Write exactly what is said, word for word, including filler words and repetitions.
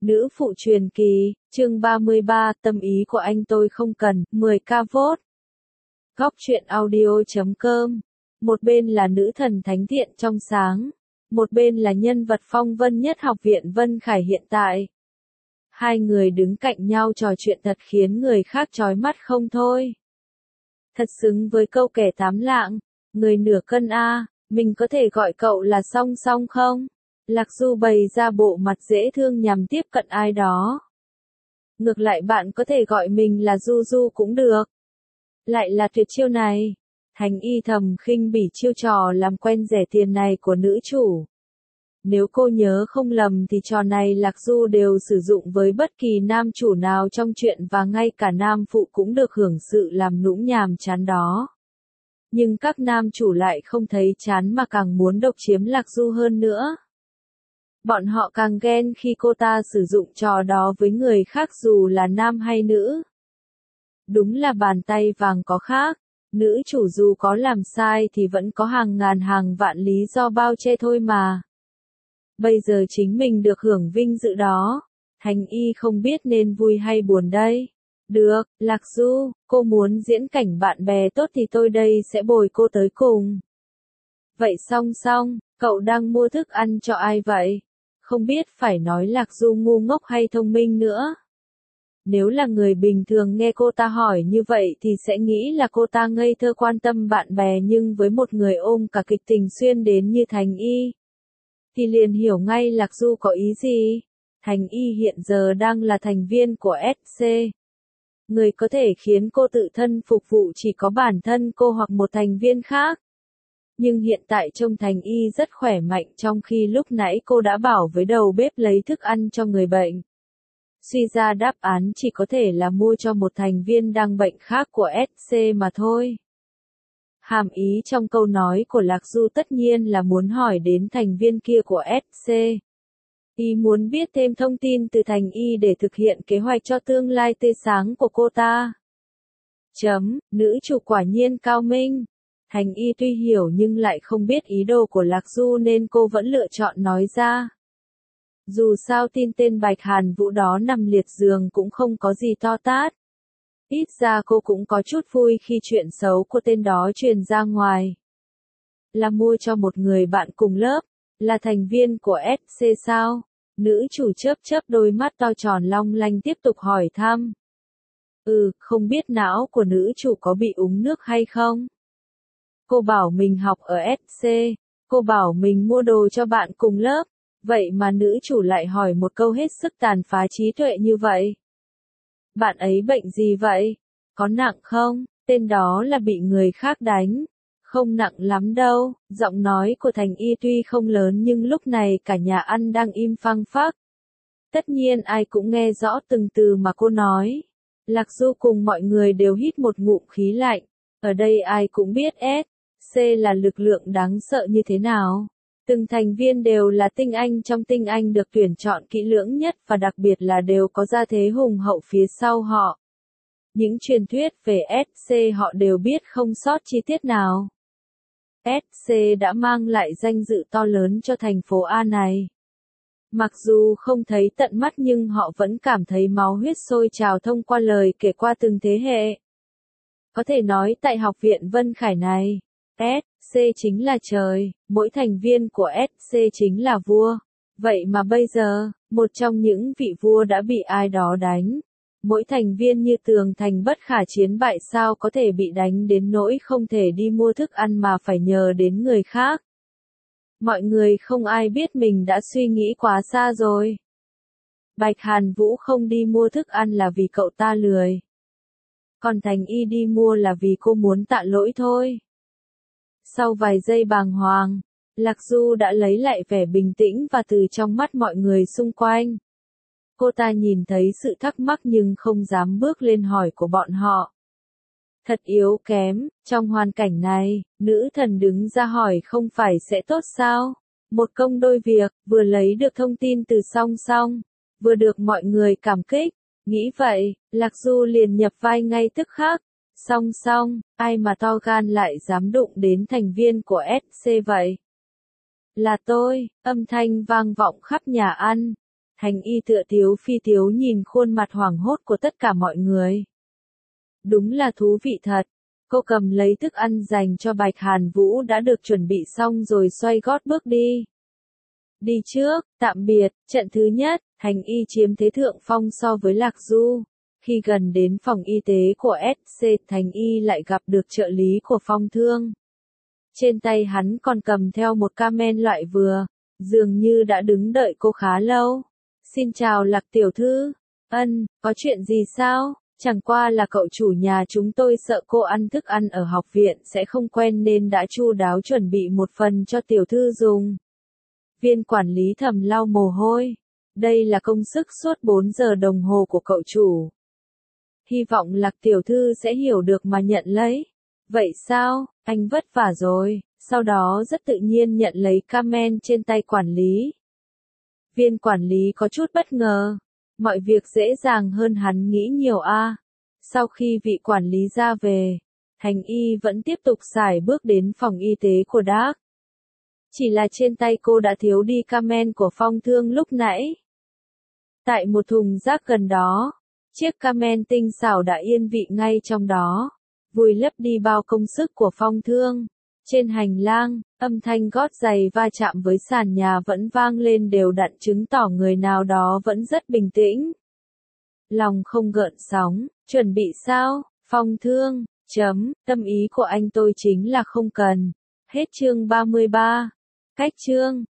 Nữ phụ truyền kỳ, chương ba mươi ba, tâm ý của anh tôi không cần, mười k vote. Góc truyện audio chấm com. Một bên là nữ thần thánh thiện trong sáng, một bên là nhân vật phong vân nhất học viện Vân Khải hiện tại. Hai người đứng cạnh nhau trò chuyện thật khiến người khác chói mắt không thôi. Thật xứng với câu kẻ tám lạng, người nửa cân a, mình có thể gọi cậu là Song Song không? Lạc Du bày ra bộ mặt dễ thương nhằm tiếp cận ai đó. Ngược lại bạn có thể gọi mình là Du Du cũng được. Lại là tuyệt chiêu này. Thành Y thầm khinh bỉ chiêu trò làm quen rẻ tiền này của nữ chủ. Nếu cô nhớ không lầm thì trò này Lạc Du đều sử dụng với bất kỳ nam chủ nào trong truyện và ngay cả nam phụ cũng được hưởng sự làm nũng nhàm chán đó. Nhưng các nam chủ lại không thấy chán mà càng muốn độc chiếm Lạc Du hơn nữa. Bọn họ càng ghen khi cô ta sử dụng trò đó với người khác dù là nam hay nữ. Đúng là bàn tay vàng có khác, nữ chủ dù có làm sai thì vẫn có hàng ngàn hàng vạn lý do bao che thôi mà. Bây giờ chính mình được hưởng vinh dự đó, Thành Y không biết nên vui hay buồn đây. Được, Lạc Du, cô muốn diễn cảnh bạn bè tốt thì tôi đây sẽ bồi cô tới cùng. Vậy Song Song, cậu đang mua thức ăn cho ai vậy? Không biết phải nói Lạc Du ngu ngốc hay thông minh nữa. Nếu là người bình thường nghe cô ta hỏi như vậy thì sẽ nghĩ là cô ta ngây thơ quan tâm bạn bè, nhưng với một người ôm cả kịch tình xuyên đến như Thành Y thì liền hiểu ngay Lạc Du có ý gì. Thành Y hiện giờ đang là thành viên của ét xê. Người có thể khiến cô tự thân phục vụ chỉ có bản thân cô hoặc một thành viên khác. Nhưng hiện tại trông Thành Y rất khỏe mạnh, trong khi lúc nãy cô đã bảo với đầu bếp lấy thức ăn cho người bệnh. Suy ra đáp án chỉ có thể là mua cho một thành viên đang bệnh khác của ét xê mà thôi. Hàm ý trong câu nói của Lạc Du tất nhiên là muốn hỏi đến thành viên kia của ét xê. Y muốn biết thêm thông tin từ Thành Y để thực hiện kế hoạch cho tương lai tươi sáng của cô ta. Chấm, nữ chủ quả nhiên cao minh. Thành Y tuy hiểu nhưng lại không biết ý đồ của Lạc Du nên cô vẫn lựa chọn nói ra. Dù sao tin tên Bạch Hàn Vũ đó nằm liệt giường cũng không có gì to tát. Ít ra cô cũng có chút vui khi chuyện xấu của tên đó truyền ra ngoài. Là mua cho một người bạn cùng lớp, là thành viên của ét xê sao? Nữ chủ chớp chớp đôi mắt to tròn long lanh tiếp tục hỏi thăm. Ừ, không biết não của nữ chủ có bị úng nước hay không? Cô bảo mình học ở ét xê, cô bảo mình mua đồ cho bạn cùng lớp, vậy mà nữ chủ lại hỏi một câu hết sức tàn phá trí tuệ như vậy. Bạn ấy bệnh gì vậy? Có nặng không? Tên đó là bị người khác đánh. Không nặng lắm đâu. Giọng nói của Thành Y tuy không lớn nhưng lúc này cả nhà ăn đang im phăng phắc. Tất nhiên ai cũng nghe rõ từng từ mà cô nói. Lạc Du cùng mọi người đều hít một ngụm khí lạnh. Ở đây ai cũng biết ét xê là lực lượng đáng sợ như thế nào. Từng thành viên đều là tinh anh trong tinh anh được tuyển chọn kỹ lưỡng nhất và đặc biệt là đều có gia thế hùng hậu phía sau họ. Những truyền thuyết về ét xê họ đều biết không sót chi tiết nào. ét xê đã mang lại danh dự to lớn cho thành phố A này. Mặc dù không thấy tận mắt nhưng họ vẫn cảm thấy máu huyết sôi trào thông qua lời kể qua từng thế hệ. Có thể nói tại học viện Vân Khải này, ét xê chính là trời, mỗi thành viên của ét xê chính là vua. Vậy mà bây giờ, một trong những vị vua đã bị ai đó đánh. Mỗi thành viên như tường thành bất khả chiến bại, sao có thể bị đánh đến nỗi không thể đi mua thức ăn mà phải nhờ đến người khác. Mọi người không ai biết mình đã suy nghĩ quá xa rồi. Bạch Hàn Vũ không đi mua thức ăn là vì cậu ta lười. Còn Thành Y đi mua là vì cô muốn tạ lỗi thôi. Sau vài giây bàng hoàng, Lạc Du đã lấy lại vẻ bình tĩnh và từ trong mắt mọi người xung quanh. Cô ta nhìn thấy sự thắc mắc nhưng không dám bước lên hỏi của bọn họ. Thật yếu kém, trong hoàn cảnh này, nữ thần đứng ra hỏi không phải sẽ tốt sao? Một công đôi việc, vừa lấy được thông tin từ Song Song, vừa được mọi người cảm kích. Nghĩ vậy, Lạc Du liền nhập vai ngay tức khắc. Song Song, ai mà to gan lại dám đụng đến thành viên của ét xê vậy? Là tôi, âm thanh vang vọng khắp nhà ăn. Hành y tựa tiếu phi tiếu nhìn khuôn mặt hoảng hốt của tất cả mọi người. Đúng là thú vị thật. Cô cầm lấy thức ăn dành cho Bạch Hàn Vũ đã được chuẩn bị xong rồi xoay gót bước đi. Đi trước, tạm biệt, trận thứ nhất, Hành y chiếm thế thượng phong so với Lạc Du. Khi gần đến phòng y tế của ét xê, Hành y lại gặp được trợ lý của Phong Thương. Trên tay hắn còn cầm theo một ca men loại vừa, dường như đã đứng đợi cô khá lâu. Xin chào Lạc tiểu thư. Ân, có chuyện gì sao? Chẳng qua là cậu chủ nhà chúng tôi sợ cô ăn thức ăn ở học viện sẽ không quen nên đã chu đáo chuẩn bị một phần cho tiểu thư dùng. Viên quản lý thầm lau mồ hôi. Đây là công sức suốt bốn giờ đồng hồ của cậu chủ. Hy vọng Lạc tiểu thư sẽ hiểu được mà nhận lấy. Vậy sao, anh vất vả rồi. Sau đó rất tự nhiên nhận lấy camen trên tay quản lý. Viên quản lý có chút bất ngờ. Mọi việc dễ dàng hơn hắn nghĩ nhiều a. À. Sau khi vị quản lý ra về, Hành y vẫn tiếp tục xài bước đến phòng y tế của Dark. Chỉ là trên tay cô đã thiếu đi camen của Phong Thương lúc nãy. Tại một thùng rác gần đó, chiếc camen tinh xảo đã yên vị ngay trong đó, vùi lấp đi bao công sức của Phong Thương. Trên hành lang, âm thanh gót giày va chạm với sàn nhà vẫn vang lên đều đặn chứng tỏ người nào đó vẫn rất bình tĩnh. Lòng không gợn sóng, chuẩn bị sao, Phong Thương, chấm, tâm ý của anh tôi chính là không cần. Hết chương ba mươi ba. Cách chương